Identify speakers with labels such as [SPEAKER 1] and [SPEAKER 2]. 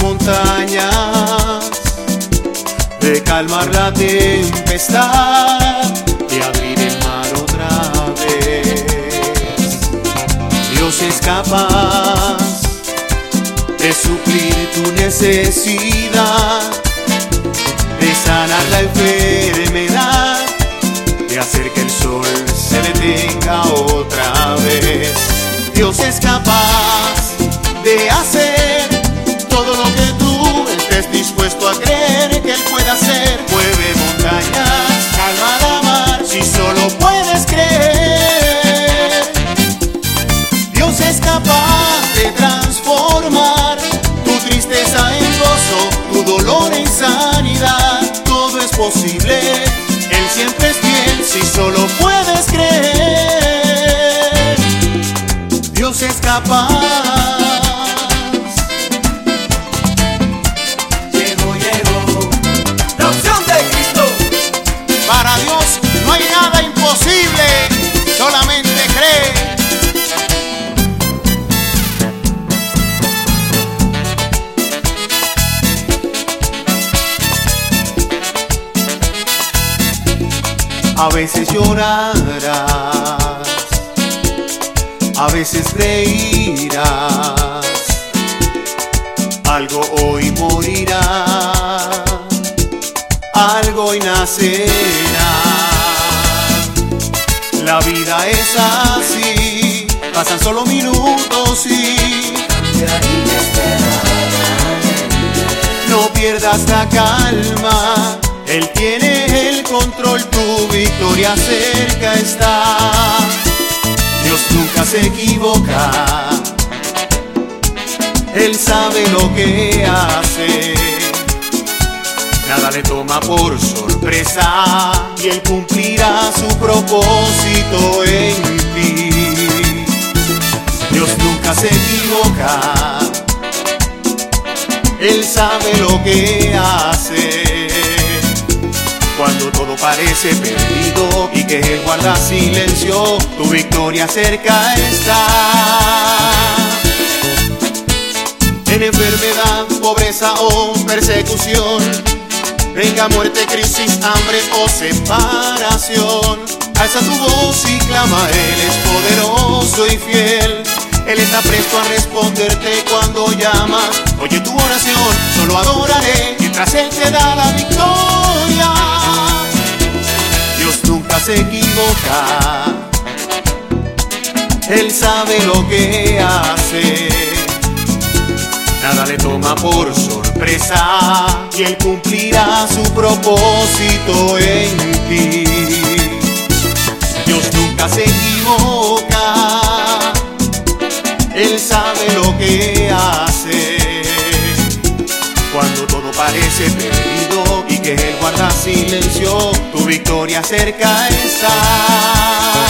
[SPEAKER 1] montañas, de calmar la tempestad, de abrir el mar otra vez. Dios es capaz de suplir tu necesidad, de sanar la enfermedad, de hacer que el sol se detenga otra vez. Dios es capaz de hacer todo lo que tú estés dispuesto a creer que Él puede hacer. Mueve montañas, calma la mar, si solo puedes creer. Dios es capaz de transformar tu tristeza en gozo, tu dolor en sanidad. Todo es posible, Él siempre es fiel, si solo puedes creer. Dios es capaz. Para Dios no hay nada imposible, solamente cree. A veces llorarás, a veces reirás, algo hoy morirá, algo hoy nacerá. La vida es así, pasan solo minutos y no pierdas la calma, Él tiene el control, tu victoria cerca está. Dios nunca se equivoca, Él sabe lo que hace. Nada le toma por sorpresa y Él cumplirá su propósito en ti. Dios nunca se equivoca, Él sabe lo que hace. Cuando todo parece perdido y que Él guarda silencio, tu victoria cerca está. En enfermedad, pobreza o persecución, venga muerte, crisis, hambre o separación, alza tu voz y clama, Él es poderoso y fiel. Él está presto a responderte cuando llamas. Oye tu oración, solo adoraré mientras Él te da la victoria. Dios nunca se equivoca, Él sabe lo que hace. Nada le toma por sorpresa y Él cumplirá su propósito en ti. Dios nunca se equivoca, Él sabe lo que hace. Cuando todo parece perdido y que Él guarda silencio, tu victoria cerca está.